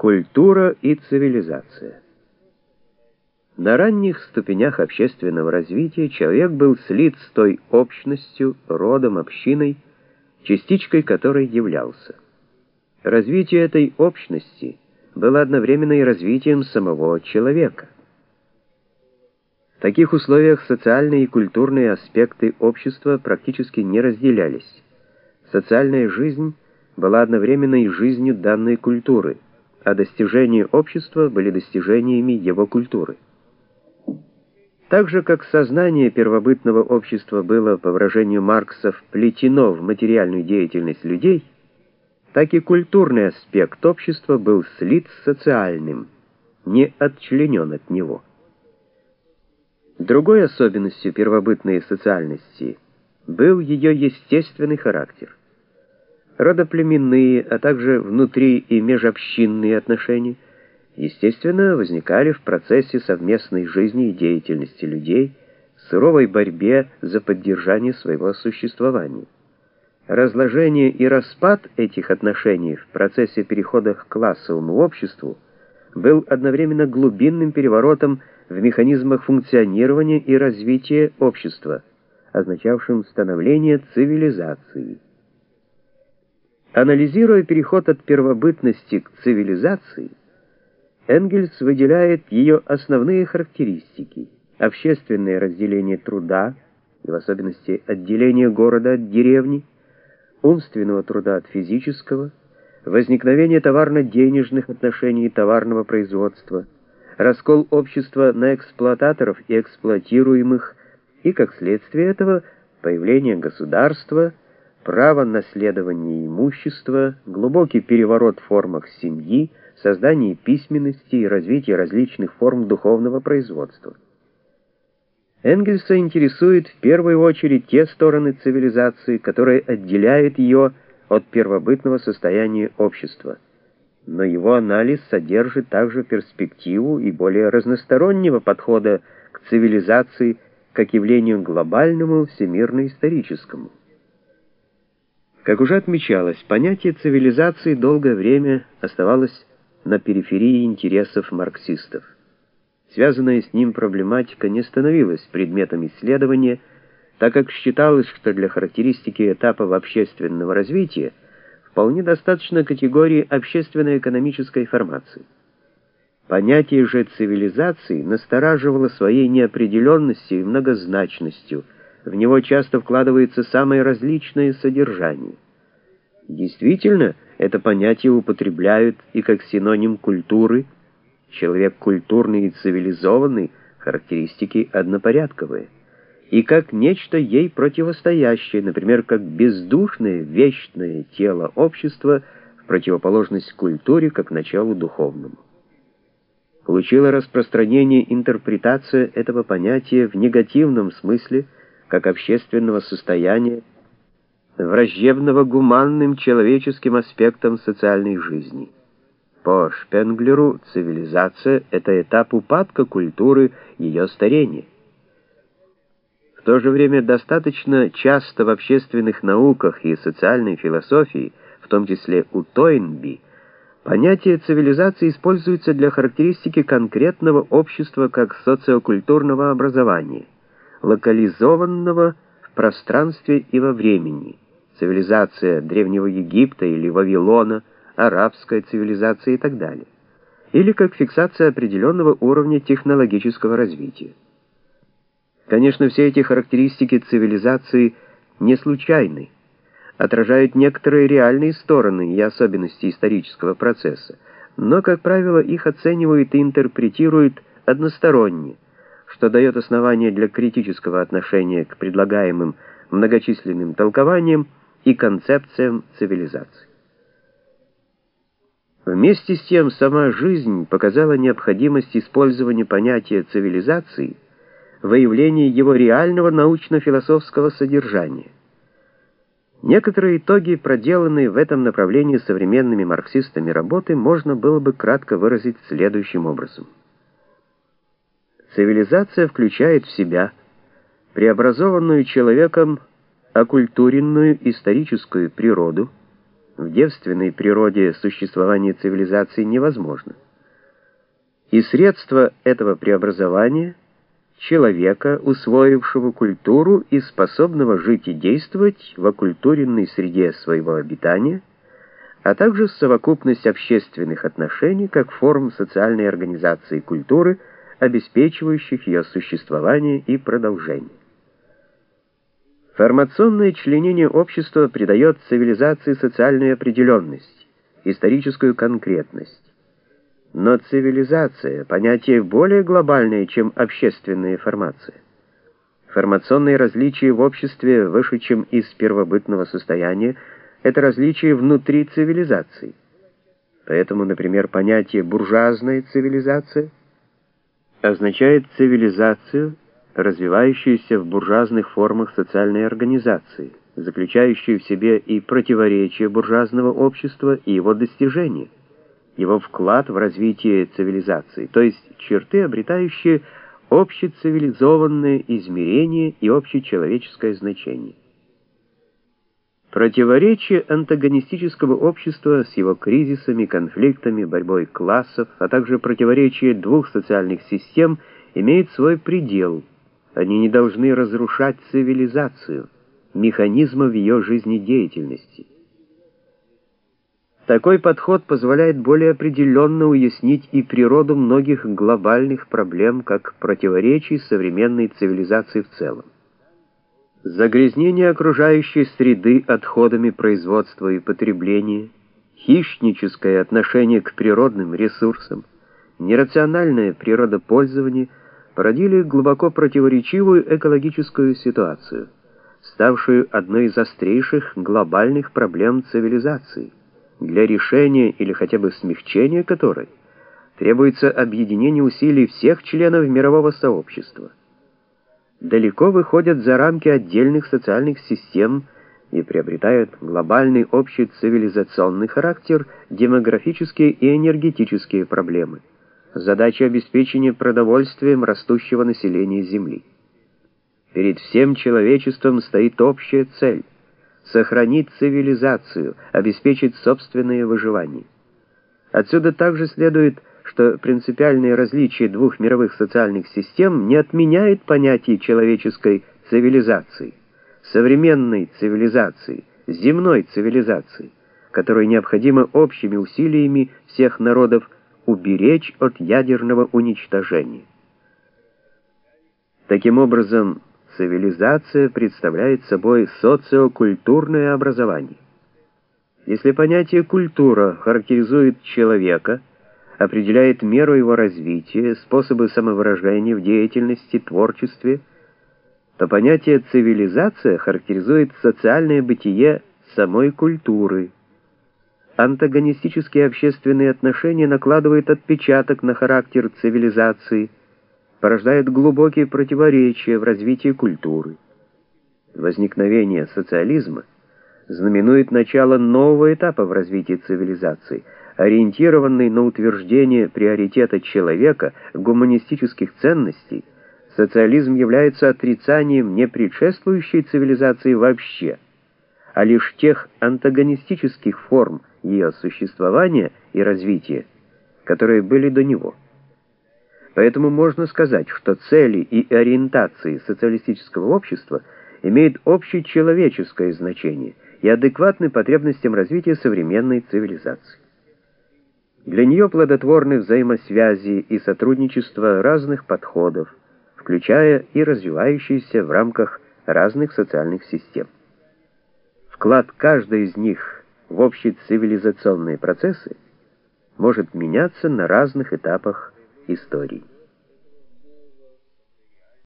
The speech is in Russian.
Культура и цивилизация. На ранних ступенях общественного развития человек был слит с той общностью, родом, общиной, частичкой которой являлся. Развитие этой общности было одновременно и развитием самого человека. В таких условиях социальные и культурные аспекты общества практически не разделялись. Социальная жизнь была одновременно и жизнью данной культуры, а достижения общества были достижениями его культуры. Так же, как сознание первобытного общества было, по выражению Маркса, вплетено в материальную деятельность людей, так и культурный аспект общества был слит с социальным, не отчленен от него. Другой особенностью первобытной социальности был ее естественный характер. Родоплеменные, а также внутри- и межобщинные отношения, естественно, возникали в процессе совместной жизни и деятельности людей, в суровой борьбе за поддержание своего существования. Разложение и распад этих отношений в процессе перехода к классовому обществу был одновременно глубинным переворотом в механизмах функционирования и развития общества, означавшим становление цивилизации. Анализируя переход от первобытности к цивилизации, Энгельс выделяет ее основные характеристики: общественное разделение труда, и в особенности отделение города от деревни, умственного труда от физического, возникновение товарно-денежных отношений и товарного производства, раскол общества на эксплуататоров и эксплуатируемых, и, как следствие этого, появление государства, право наследования имущества, глубокий переворот в формах семьи, создание письменности и развитие различных форм духовного производства. Энгельса интересует в первую очередь те стороны цивилизации, которые отделяют ее от первобытного состояния общества. Но его анализ содержит также перспективу и более разностороннего подхода к цивилизации как явлению глобальному, всемирно-историческому. Как уже отмечалось, понятие цивилизации долгое время оставалось на периферии интересов марксистов. Связанная с ним проблематика не становилась предметом исследования, так как считалось, что для характеристики этапов общественного развития вполне достаточно категории общественно-экономической формации. Понятие же цивилизации настораживало своей неопределенностью и многозначностью, в него часто вкладывается самое различное содержание. Действительно, это понятие употребляют и как синоним культуры. Человек культурный и цивилизованный, характеристики однопорядковые, и как нечто ей противостоящее, например, как бездушное, вечное тело общества в противоположность культуре как началу духовному. Получила распространение интерпретация этого понятия в негативном смысле, как общественного состояния, враждебного гуманным человеческим аспектам социальной жизни. По Шпенглеру цивилизация — это этап упадка культуры, ее старения. В то же время достаточно часто в общественных науках и социальной философии, в том числе у Тойнби, понятие цивилизации используется для характеристики конкретного общества как социокультурного образования, локализованного в пространстве и во времени. Цивилизация Древнего Египта или Вавилона, арабская цивилизация и так далее. Или как фиксация определенного уровня технологического развития. Конечно, все эти характеристики цивилизации не случайны, отражают некоторые реальные стороны и особенности исторического процесса, но, как правило, их оценивают и интерпретируют односторонне, что дает основание для критического отношения к предлагаемым многочисленным толкованиям и концепциям цивилизации. Вместе с тем, сама жизнь показала необходимость использования понятия цивилизации в выявлении его реального научно-философского содержания. Некоторые итоги, проделанные в этом направлении современными марксистами работы, можно было бы кратко выразить следующим образом. Цивилизация включает в себя преобразованную человеком оккультуренную историческую природу, В девственной природе существование цивилизации невозможно. И средство этого преобразования — человека, усвоившего культуру и способного жить и действовать в окультуренной среде своего обитания, а также совокупность общественных отношений как форм социальной организации культуры, обеспечивающих ее существование и продолжение. Формационное членение общества придает цивилизации социальную определенность, историческую конкретность. Но цивилизация — понятие более глобальное, чем общественная формация. Формационные различия в обществе, вышедшем из первобытного состояния, это различия внутри цивилизации. Поэтому, например, понятие «буржуазная цивилизация» означает цивилизацию, развивающуюся в буржуазных формах социальной организации, заключающую в себе и противоречия буржуазного общества и его достижения, его вклад в развитие цивилизации, то есть черты, обретающие общецивилизованное измерение и общечеловеческое значение. Противоречие антагонистического общества с его кризисами, конфликтами, борьбой классов, а также противоречие двух социальных систем имеет свой предел. Они не должны разрушать цивилизацию, механизмы в ее жизнедеятельности. Такой подход позволяет более определенно уяснить и природу многих глобальных проблем, как противоречий современной цивилизации в целом. Загрязнение окружающей среды отходами производства и потребления, хищническое отношение к природным ресурсам, нерациональное природопользование породили глубоко противоречивую экологическую ситуацию, ставшую одной из острейших глобальных проблем цивилизации, для решения или хотя бы смягчения которой требуется объединение усилий всех членов мирового сообщества. Далеко выходят за рамки отдельных социальных систем и приобретают глобальный общий цивилизационный характер демографические и энергетические проблемы, задача обеспечения продовольствием растущего населения Земли. Перед всем человечеством стоит общая цель — сохранить цивилизацию, обеспечить собственное выживание. Отсюда также следует, что принципиальное различие двух мировых социальных систем не отменяет понятие человеческой цивилизации, современной цивилизации, земной цивилизации, которую необходимо общими усилиями всех народов уберечь от ядерного уничтожения. Таким образом, цивилизация представляет собой социокультурное образование. Если понятие «культура» характеризует человека, определяет меру его развития, способы самовыражения в деятельности, творчестве, то понятие «цивилизация» характеризует социальное бытие самой культуры. Антагонистические общественные отношения накладывают отпечаток на характер цивилизации, порождают глубокие противоречия в развитии культуры. Возникновение социализма знаменует начало нового этапа в развитии цивилизации, ориентированный на утверждение приоритета человека, гуманистических ценностей. Социализм является отрицанием не предшествующей цивилизации вообще, а лишь тех антагонистических форм ее существования и развития, которые были до него. Поэтому можно сказать, что цели и ориентации социалистического общества имеют общечеловеческое значение и адекватны потребностям развития современной цивилизации. Для нее плодотворны взаимосвязи и сотрудничество разных подходов, включая и развивающиеся в рамках разных социальных систем. Вклад каждой из них в общие цивилизационные процессы может меняться на разных этапах истории.